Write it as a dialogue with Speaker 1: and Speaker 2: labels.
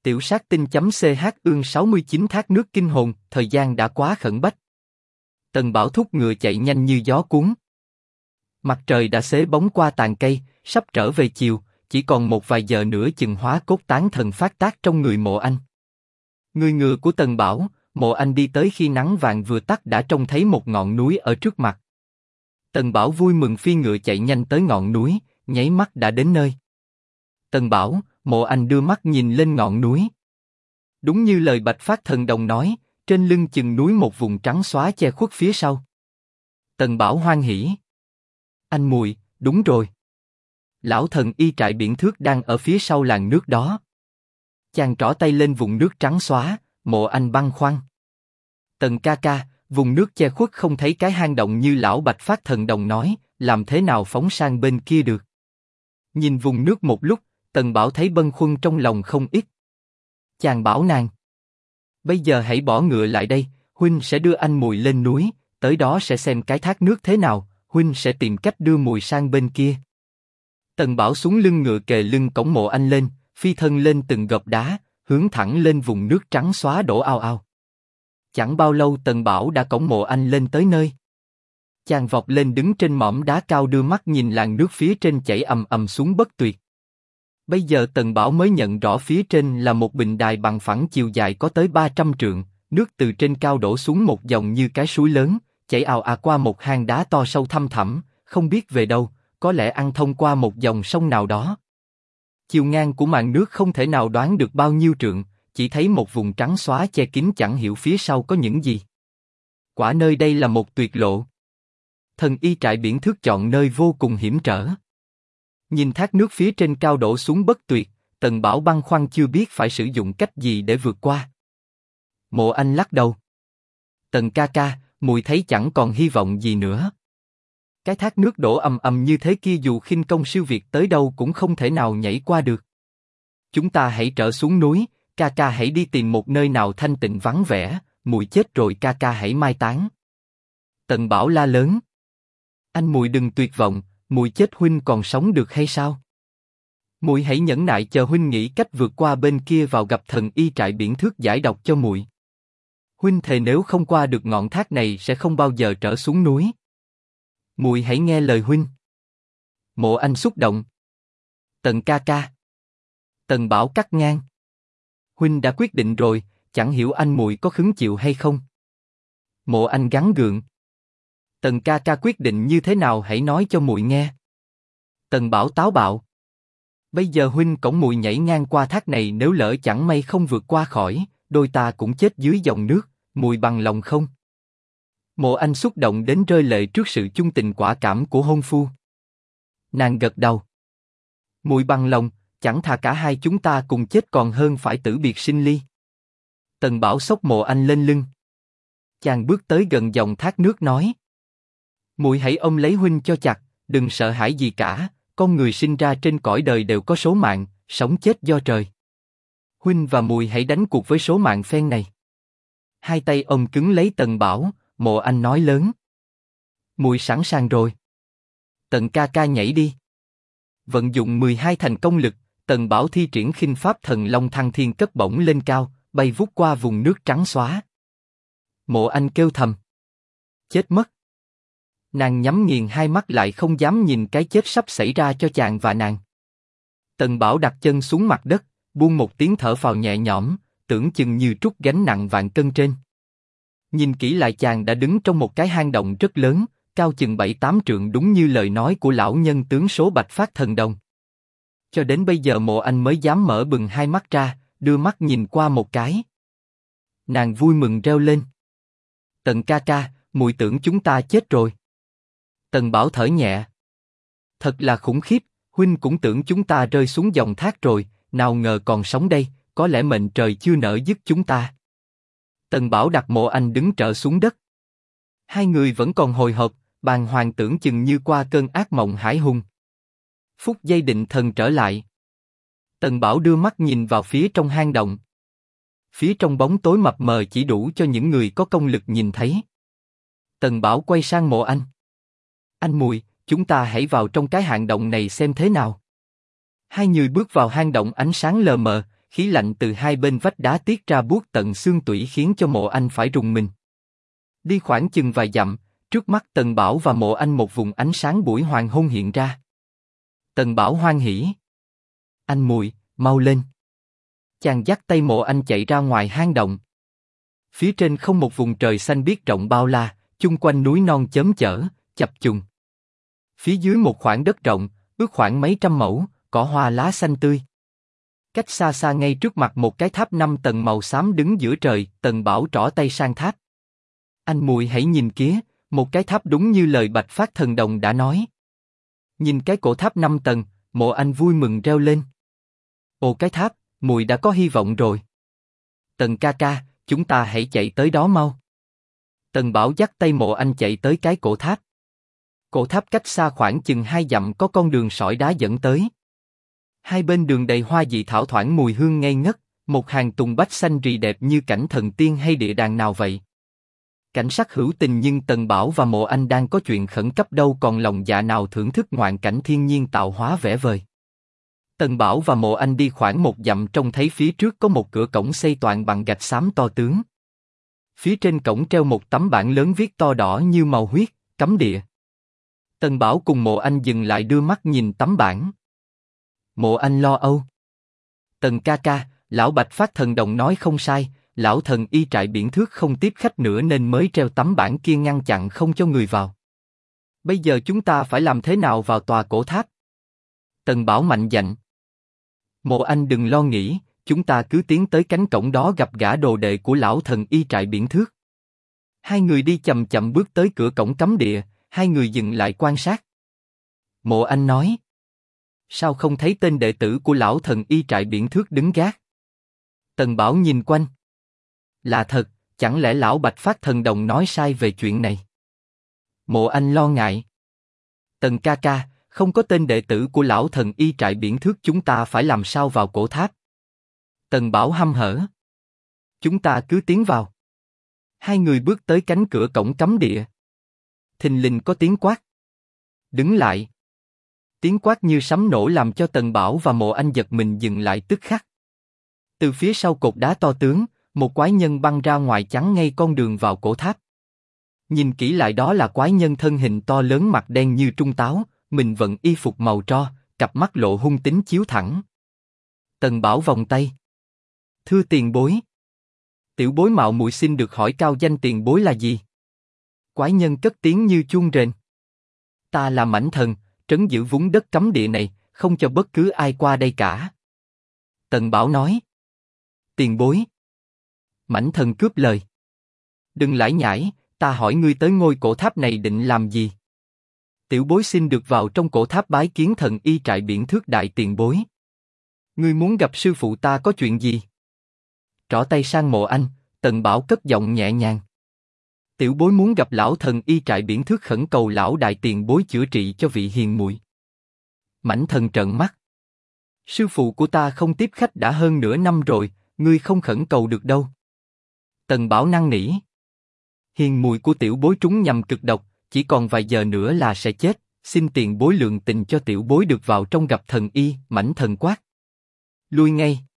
Speaker 1: Tiểu sát tinh.ch ương 69 thác nước kinh hồn, thời gian đã quá khẩn bách. Tần Bảo thúc ngựa chạy nhanh như gió cuốn. Mặt trời đã xế bóng qua tàn cây, sắp trở về chiều, chỉ còn một vài giờ nữa chừng hóa cốt tán thần phát tác trong người Mộ Anh. Người ngựa của Tần Bảo, Mộ Anh đi tới khi nắng vàng vừa tắt đã trông thấy một ngọn núi ở trước mặt. Tần Bảo vui mừng phi ngựa chạy nhanh tới ngọn núi, nháy mắt đã đến nơi. Tần Bảo, Mộ Anh đưa mắt nhìn lên ngọn núi. Đúng như lời Bạch Phát Thần Đồng nói, trên lưng chừng núi một vùng trắng xóa che khuất phía sau. Tần Bảo hoan hỉ. Anh Mùi, đúng rồi. Lão thần y trại Biển Thước đang ở phía sau làn nước đó. Chàng trỏ tay lên vùng nước trắng xóa, Mộ Anh băn khoăn. Tần ca ca, vùng nước che khuất không thấy cái hang động như lão Bạch Phát Thần Đồng nói, làm thế nào phóng sang bên kia được? Nhìn vùng nước một lúc, Tần Bảo thấy bâng khuâng trong lòng không ít. Chàng bảo nàng. Bây giờ hãy bỏ ngựa lại đây, huynh sẽ đưa anh Mùi lên núi, tới đó sẽ xem cái thác nước thế nào, huynh sẽ tìm cách đưa Mùi sang bên kia. Tần Bảo xuống lưng ngựa kề lưng cõng Mộ Anh lên, phi thân lên từng gập đá, hướng thẳng lên vùng nước trắng xóa đổ ao ao. Chẳng bao lâu Tần Bảo đã cõng Mộ Anh lên tới nơi. Chàng vọt lên đứng trên mỏm đá cao đưa mắt nhìn làn nước phía trên chảy ầm ầm xuống bất tuyệt. Bây giờ Tần Bảo mới nhận rõ phía trên là một bình đài bằng phẳng chiều dài có tới 300 trượng, nước từ trên cao đổ xuống một dòng như cái suối lớn, chảy ào ạt qua một hang đá to sâu thăm thẳm, không biết về đâu, có lẽ ăn thông qua một dòng sông nào đó. Chiều ngang của màn nước không thể nào đoán được bao nhiêu trượng, chỉ thấy một vùng trắng xóa che kín chẳng hiểu phía sau có những gì. Quả nơi đây là một tuyệt lộ. Thần y trại Biển Thước chọn nơi vô cùng hiểm trở. Nhìn thác nước phía trên cao đổ xuống bất tuyệt, Tần Bảo băn khoăn chưa biết phải sử dụng cách gì để vượt qua. Mộ Anh lắc đầu. Tần ca ca, Mùi thấy chẳng còn hy vọng gì nữa. Cái thác nước đổ ầm ầm như thế kia dù khinh công siêu việt tới đâu cũng không thể nào nhảy qua được. Chúng ta hãy trở xuống núi, ca ca hãy đi tìm một nơi nào thanh tịnh vắng vẻ, Mùi chết rồi ca ca hãy mai táng. Tần Bảo la lớn. Anh Mùi đừng tuyệt vọng, Mùi chết huynh còn sống được hay sao? Mùi hãy nhẫn nại chờ huynh nghĩ cách vượt qua bên kia vào gặp thần y trại Biển Thước giải độc cho Mùi. Huynh thề nếu không qua được ngọn thác này sẽ không bao giờ trở xuống núi. Mùi hãy nghe lời huynh. Mộ Anh xúc động. Tần ca ca. Tần Bảo cắt ngang. Huynh đã quyết định rồi, chẳng hiểu anh Mùi có khứng chịu hay không? Mộ Anh gắng gượng. Tần ca ca quyết định như thế nào hãy nói cho Mùi nghe. Tần Bảo táo bạo. Bây giờ huynh cõng Mùi nhảy ngang qua thác này nếu lỡ chẳng may không vượt qua khỏi, đôi ta cũng chết dưới dòng nước, Mùi bằng lòng không? Mộ Anh xúc động đến rơi lệ trước sự chung tình quả cảm của hôn phu. Nàng gật đầu. Mùi bằng lòng, chẳng thà cả hai chúng ta cùng chết còn hơn phải tử biệt sinh ly. Tần Bảo xốc Mộ Anh lên lưng. Chàng bước tới gần dòng thác nước nói. Mùi hãy ôm lấy huynh cho chặt, đừng sợ hãi gì cả, con người sinh ra trên cõi đời đều có số mạng, sống chết do trời. Huynh và Mùi hãy đánh cuộc với số mạng phen này. Hai tay ôm cứng lấy Tần Bảo, Mộ Anh nói lớn. Mùi sẵn sàng rồi. Tần ca ca nhảy đi. Vận dụng 12 thành công lực, Tần Bảo thi triển khinh pháp thần long thăng thiên cất bổng lên cao, bay vút qua vùng nước trắng xóa. Mộ Anh kêu thầm. Chết mất. Nàng nhắm nghiền hai mắt lại không dám nhìn cái chết sắp xảy ra cho chàng và nàng. Tần Bảo đặt chân xuống mặt đất, buông một tiếng thở phào nhẹ nhõm, tưởng chừng như trút gánh nặng vạn cân trên. Nhìn kỹ lại chàng đã đứng trong một cái hang động rất lớn, cao chừng 7-8 trượng đúng như lời nói của lão nhân tướng số Bạch Phát Thần Đồng. Cho đến bây giờ Mộ Anh mới dám mở bừng hai mắt ra, đưa mắt nhìn qua một cái. Nàng vui mừng reo lên. Tần ca ca, Mùi tưởng chúng ta chết rồi. Tần Bảo thở nhẹ. Thật là khủng khiếp, huynh cũng tưởng chúng ta rơi xuống dòng thác rồi, nào ngờ còn sống đây, có lẽ mệnh trời chưa nỡ dứt chúng ta. Tần Bảo đặt Mộ Anh đứng trở xuống đất. Hai người vẫn còn hồi hộp, bàng hoàng tưởng chừng như qua cơn ác mộng hải hùng. Phút giây định thần trở lại. Tần Bảo đưa mắt nhìn vào phía trong hang động. Phía trong bóng tối mập mờ chỉ đủ cho những người có công lực nhìn thấy. Tần Bảo quay sang Mộ Anh. Anh Mùi, chúng ta hãy vào trong cái hang động này xem thế nào. Hai người bước vào hang động ánh sáng lờ mờ, khí lạnh từ hai bên vách đá tiết ra buốt tận xương tủy khiến cho Mộ Anh phải rùng mình. Đi khoảng chừng vài dặm, trước mắt Tần Bảo và Mộ Anh một vùng ánh sáng buổi hoàng hôn hiện ra. Tần Bảo hoan hỉ. Anh Mùi, mau lên. Chàng dắt tay Mộ Anh chạy ra ngoài hang động. Phía trên không một vùng trời xanh biếc rộng bao la, chung quanh núi non chớm chở, chập trùng. Phía dưới một khoảng đất rộng, ước khoảng mấy trăm mẫu, cỏ hoa lá xanh tươi. Cách xa xa ngay trước mặt một cái tháp 5 tầng màu xám đứng giữa trời, Tần Bảo trỏ tay sang tháp. Anh Mùi hãy nhìn kìa, một cái tháp đúng như lời Bạch Phát Thần Đồng đã nói. Nhìn cái cổ tháp 5 tầng, Mộ Anh vui mừng reo lên. Ồ cái tháp, Mùi đã có hy vọng rồi. Tần ca ca, chúng ta hãy chạy tới đó mau. Tần Bảo dắt tay Mộ Anh chạy tới cái cổ tháp. Cổ tháp cách xa khoảng chừng 2 dặm có con đường sỏi đá dẫn tới. Hai bên đường đầy hoa dị thảo thoảng mùi hương ngây ngất, một hàng tùng bách xanh rì đẹp như cảnh thần tiên hay địa đàng nào vậy. Cảnh sắc hữu tình nhưng Tần Bảo và Mộ Anh đang có chuyện khẩn cấp đâu còn lòng dạ nào thưởng thức ngoạn cảnh thiên nhiên tạo hóa vẽ vời. Tần Bảo và Mộ Anh đi khoảng 1 dặm trông thấy phía trước có một cửa cổng xây toàn bằng gạch xám to tướng. Phía trên cổng treo một tấm bảng lớn viết to đỏ như màu huyết, cấm địa. Tần Bảo cùng Mộ Anh dừng lại đưa mắt nhìn tấm bảng. Mộ Anh lo âu. Tần ca ca, lão Bạch Phát Thần Đồng nói không sai, lão thần y trại biển thước không tiếp khách nữa nên mới treo tấm bảng kia ngăn chặn không cho người vào. Bây giờ chúng ta phải làm thế nào vào tòa cổ tháp? Tần Bảo mạnh dạn. Mộ Anh đừng lo nghĩ, chúng ta cứ tiến tới cánh cổng đó gặp gã đồ đệ của lão thần y trại biển thước. Hai người đi chậm chậm bước tới cửa cổng cấm địa, hai người dừng lại quan sát. Mộ Anh nói. Sao không thấy tên đệ tử của lão thần y trại biển thước đứng gác? Tần Bảo nhìn quanh. Là thật, chẳng lẽ lão Bạch Phát Thần Đồng nói sai về chuyện này? Mộ Anh lo ngại. Tần ca ca, không có tên đệ tử của lão thần y trại biển thước chúng ta phải làm sao vào cổ tháp? Tần Bảo hăm hở. Chúng ta cứ tiến vào. Hai người bước tới cánh cửa cổng cấm địa. Thình lình có tiếng quát. Đứng lại. Tiếng quát như sấm nổ làm cho Tần Bảo và Mộ Anh giật mình dừng lại tức khắc. Từ phía sau cột đá to tướng, một quái nhân băng ra ngoài chắn ngay con đường vào cổ tháp. Nhìn kỹ lại đó là quái nhân thân hình to lớn mặt đen như trung táo, mình vận y phục màu tro, cặp mắt lộ hung tính chiếu thẳng. Tần Bảo vòng tay. Thưa tiền bối. Tiểu bối mạo muội xin được hỏi cao danh tiền bối là gì? Quái nhân cất tiếng như chuông rền. Ta là Mãnh Thần, trấn giữ vũng đất cấm địa này, không cho bất cứ ai qua đây cả. Tần Bảo nói. Tiền bối. Mãnh Thần cướp lời. Đừng lải nhải, ta hỏi ngươi tới ngôi cổ tháp này định làm gì? Tiểu bối xin được vào trong cổ tháp bái kiến thần y trại biển thước đại tiền bối. Ngươi muốn gặp sư phụ ta có chuyện gì? Trỏ tay sang Mộ Anh, Tần Bảo cất giọng nhẹ nhàng. Tiểu bối muốn gặp lão thần y trại biển thước khẩn cầu lão đại tiền bối chữa trị cho vị hiền muội. Mãnh Thần trợn mắt. Sư phụ của ta không tiếp khách đã hơn nửa năm rồi, ngươi không khẩn cầu được đâu. Tần Bảo năn nỉ. Hiền muội của tiểu bối trúng nhầm cực độc, chỉ còn vài giờ nữa là sẽ chết, xin tiền bối lượng tình cho tiểu bối được vào trong gặp thần y. Mãnh Thần quát. Lui ngay.